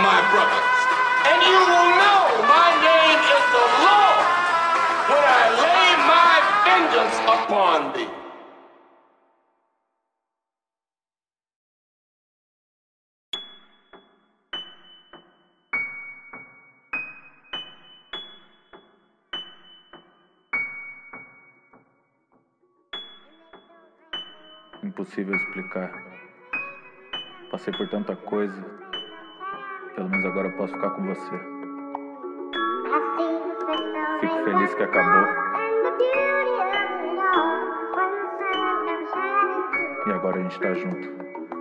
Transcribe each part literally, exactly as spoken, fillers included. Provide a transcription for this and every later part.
my brothers, and you will know my name is the Lord when I lay my vengeance upon thee. Impossível explicar. Passei por tanta coisa. Pelo menos agora eu posso ficar com você. Fico feliz que acabou. E agora a gente tá junto.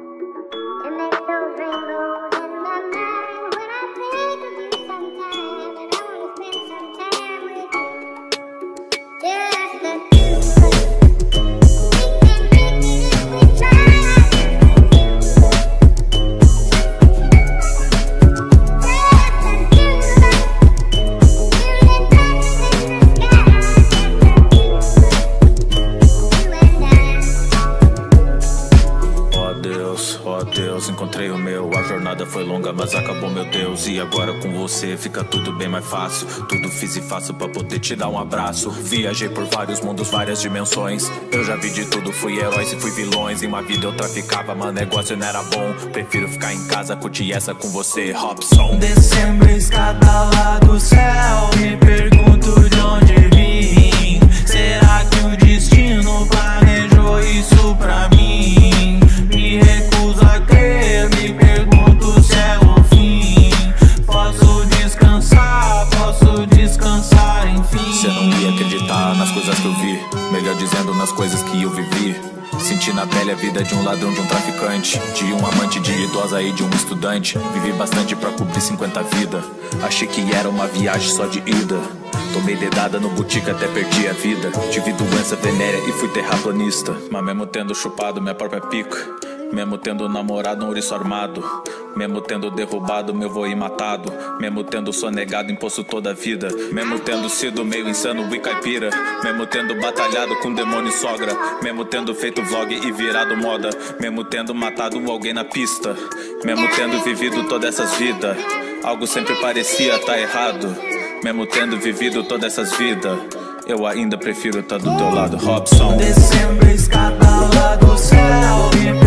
Encontrei o meu, a jornada foi longa, mas acabou, meu Deus. E agora com você fica tudo bem mais fácil. Tudo fiz e faço pra poder te dar um abraço. Viajei por vários mundos, várias dimensões. Eu já vi de tudo, fui heróis e fui vilões. Em uma vida eu traficava, mas negócio não era bom. Prefiro ficar em casa, curtir essa com você, Robson. Dezembro, escada lá do céu. Me pergunto de onde vim. Será que o destino planejou isso pra mim? Me recuso a crer, me pergunto se é o fim. Posso descansar, posso descansar, enfim. Cê não ia acreditar nas coisas que eu vi, melhor dizendo, nas coisas que eu vivi. Senti na pele a vida de um ladrão, de um traficante, de um amante, de idosa e de um estudante. Vivi bastante pra cobrir cinquenta vidas. Achei que era uma viagem só de ida. Tomei dedada no boutique até perdi a vida. Tive doença venérea e fui terraplanista. Mas mesmo tendo chupado minha própria pica, mesmo tendo namorado um ouriço armado, mesmo tendo derrubado meu vô e matado, mesmo tendo sonegado imposto toda a vida, mesmo tendo sido meio insano e caipira, mesmo tendo batalhado com demônio e sogra, mesmo tendo feito vlog e virado moda, mesmo tendo matado alguém na pista, mesmo tendo vivido todas essas vidas, algo sempre parecia tá errado. Mesmo tendo vivido todas essas vidas, eu ainda prefiro estar do teu lado, Robson. Dezembro, escada lá do céu.